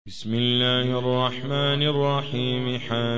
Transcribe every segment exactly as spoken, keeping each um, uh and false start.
بسم الله الرحمن الرحيم.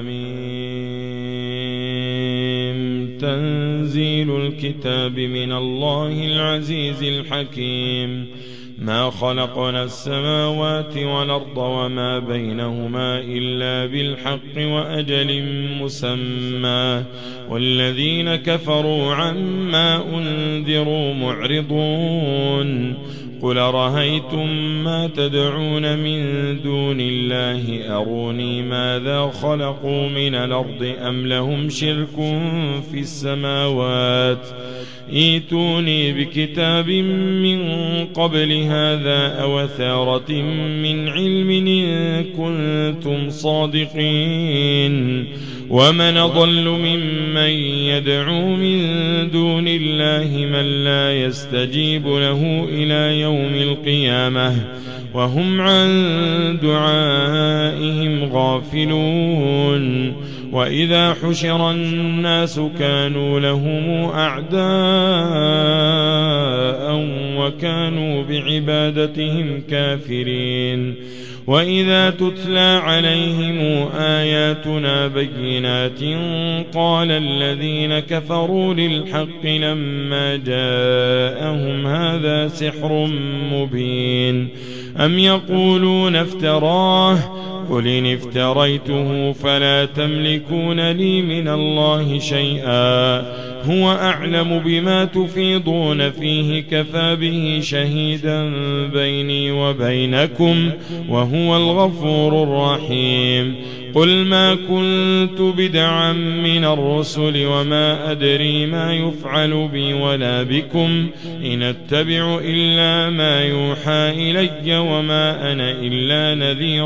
حميم. تنزيل الكتاب من الله العزيز الحكيم. ما خلقنا السماوات والأرض وما بينهما إلا بالحق وأجل مسمى، والذين كفروا عما أنذروا معرضون. قل رأيتم ما تدعون من دون الله أروني ماذا خلقوا من الأرض أم لهم شرك في السماوات، ائتوني بكتاب من قبل هذا أو أثارة من علم إن كنتم صادقين. ومن أضل ممن يدعو من دون الله من لا يستجيب له إلى يوم القيامة وهم عن دعائهم غافلون. وإذا حشر الناس كانوا لهم أعداء وكانوا بعبادتهم كافرين. وإذا تتلى عليهم آياتنا بينات قال الذين كفروا للحق لما جاءهم هذا سحر مبين. أم يقولون افتراه قل إن افتريته فلا تملكون لي من الله شيئا هو أعلم بما تفيضون فيه كفى به شهيدا بيني وبينكم وهو الغفور الرحيم. قل ما كنت بدعا من الرسل وما أدري ما يفعل بي ولا بكم إن أتبع إلا ما يوحى إلي وما أنا إلا نذير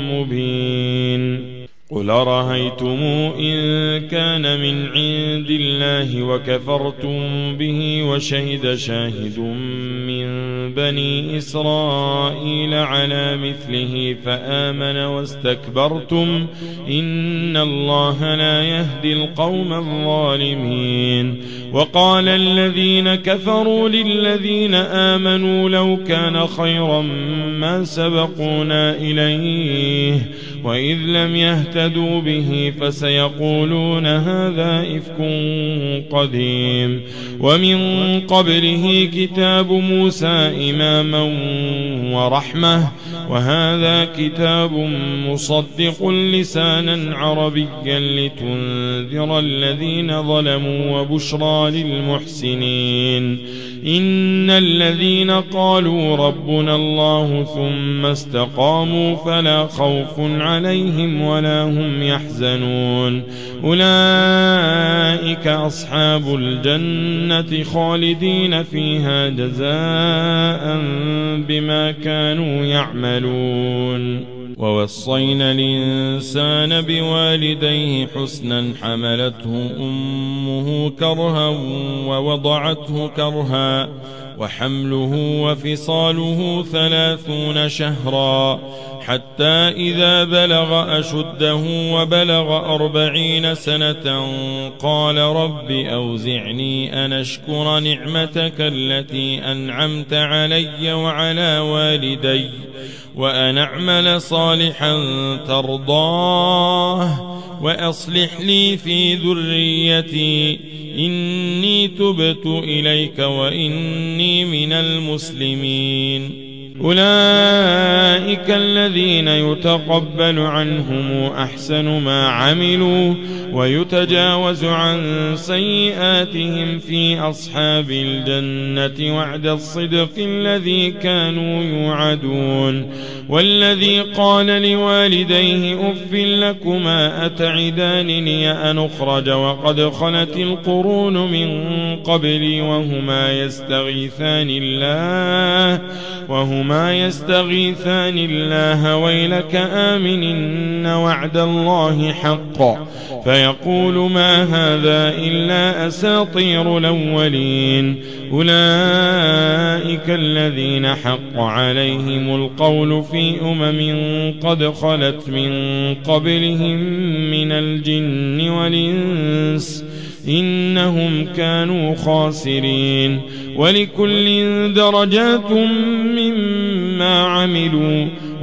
مبين. قل رأيتم إن كان من عند الله وكفرتم به وشهد شاهد من بني إسرائيل على مثله فآمن واستكبرتم إن الله لا يهدي القوم الظالمين. وقال الذين كفروا للذين آمنوا لو كان خيرا ما سبقونا إليه وإذ لم يهتدوا به فسيقولون هذا إفك قديم. ومن قبله كتاب موسى إماما ورحمة وهذا كتاب مصدق لسانا عربيا لتنذر الذين ظلموا وبشرى للمحسنين. إن الذين قالوا ربنا الله ثم استقاموا فلا خوف عليهم ولا هم يحزنون أولئك أصحاب الجنة خالدين فيها جزاء بما كانوا يعملون. ووصينا الإنسان بوالديه حسنا حملته أمه كرها ووضعته كرها وحمله وفصاله ثلاثون شهرا حتى إذا بلغ أشده وبلغ أربعين سنة قال رب أوزعني أن أشكر نعمتك التي أنعمت علي وعلى والدي وأن أعمل صالحا ترضاه وأصلح لي في ذريتي إني تبت إليك وإني من المسلمين. أولئك الذين يتقبل عنهم أحسن ما عملوا ويتجاوز عن سيئاتهم في أصحاب الجنة وعد الصدق الذي كانوا يوعدون. والذي قال لوالديه أف لكما أتعدانني أن أخرج وقد خلت القرون من قبلي وهما يستغيثان الله وهما يستغيثان الله ويلك آمن إن وعد الله حق فيقول ما هذا إلا أساطير الأولين. أولئك الذين حق عليهم القول في أمم قد خلت من قبلهم من الجن والإنس إنهم كانوا خاسرين. ولكل درجات مما عملوا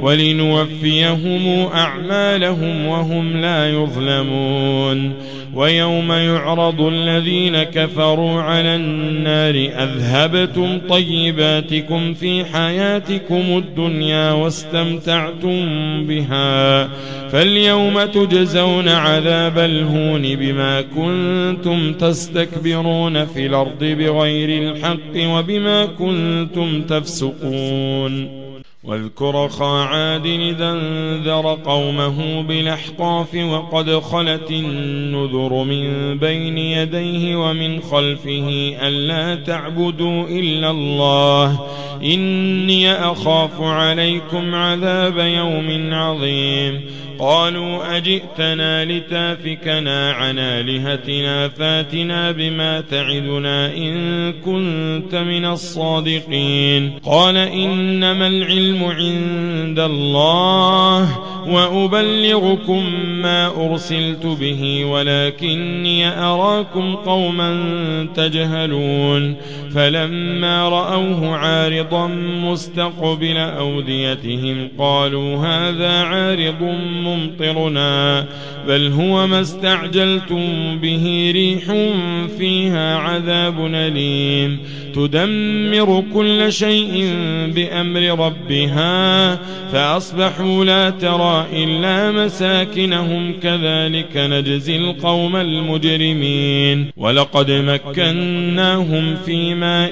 ولنوفيهم أعمالهم وهم لا يظلمون. ويوم يعرض الذين كفروا على النار أذهبتم طيباتكم في حياتكم الدنيا واستمتعتم بها فاليوم تجزون عذاب الهون بما كنتم تستكبرون في الأرض بغير الحق وبما كنتم تفسقون. واذكر أخا عاد إذا انذر قومه بالأحقاف وقد خلت النذر من بين يديه ومن خلفه ألا تعبدوا إلا الله إني أخاف عليكم عذاب يوم عظيم. قالوا أجئتنا لتافكنا عن آلهتنا فاتنا بما تعدنا إن كنت من الصادقين. قال إنما العلم عند الله وأبلغكم ما أرسلت به ولكني أراكم قوما تجهلون. فلما رأوه عارضا مستقبل أوديتهم قالوا هذا عارض ممطرنا بل هو ما استعجلتم به ريح فيها عذاب أليم تدمر كل شيء بأمر ربها فأصبحوا لا ترى إلا مساكنهم كذلك نجزي القوم المجرمين. ولقد مكناهم في ماء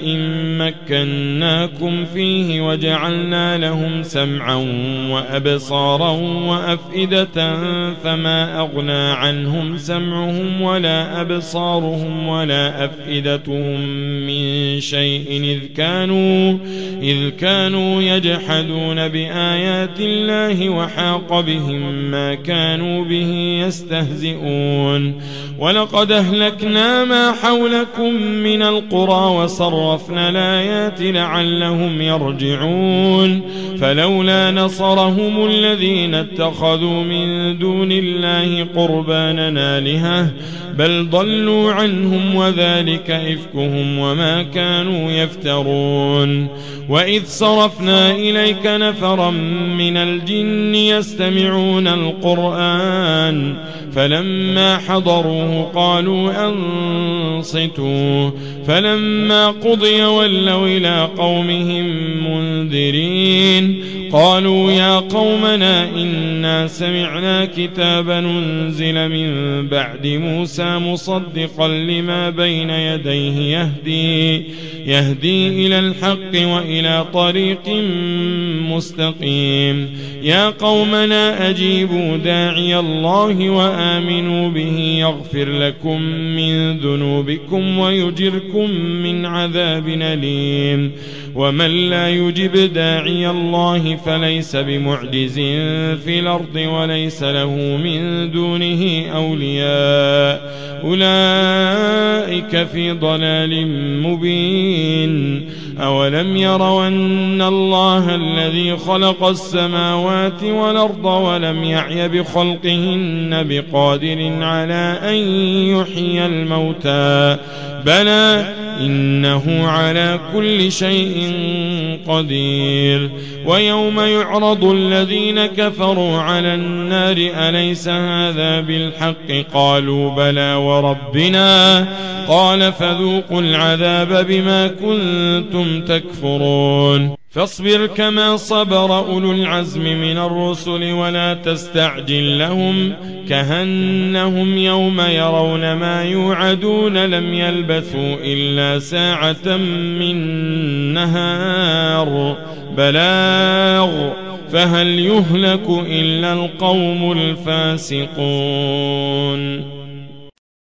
مكناكم فيه وجعلنا لهم سمعا وأبصارا وأفئدة فما أغنى عنهم سمعهم ولا أبصارهم ولا أفئدتهم من شيء إذ كانوا, إذ كانوا يجحدون بآيات الله وحاق بهم ما كانوا به يستهزئون. ولقد أهلكنا ما حولكم من القرى وصرفنا الآيات لعلهم يرجعون. فلولا نصرهم الذين اتخذوا من دون الله قربانا آلهة بل ضلوا عنهم وذلك إفكهم وما كانوا يفترون. وإذ صرفنا إليك نفرا من الجن يستمعون القرآن فلما حضروه قالوا أنصتوا فلما قضي ولوا إلى قومهم منذرين. قالوا يا قومنا إنا سمعنا كتابا أنزل من بعد موسى مصدقا لما بين يديه يهدي, يهدي إلى الحق وإلى طريق مستقيم. يا قومنا أجيبوا داعي الله وآمنوا به يغفر لكم من ذنوبكم ويجركم من عذاب أليم. ومن لا يجب داعي الله فليس بمعجز في الأرض وليس له من دونه أولياء أولئك في ضلال مبين. أولم يروا أن الله الذي خلق السماوات والأرض ولم يعي بخلقهن بقادر على أن يحيي الموتى بلى إنه على كل شيء قدير. ويوم يعرض الذين كفروا على النار أليس هذا بالحق قالوا بلى وربنا قال فذوقوا العذاب بما كنتم تكفرون. فاصبر كما صبر أولو العزم من الرسل ولا تستعجل لهم كأنهم يوم يرون ما يوعدون لم يلبثوا إلا ساعة من نهار بلاغ فهل يهلك إلا القوم الفاسقون.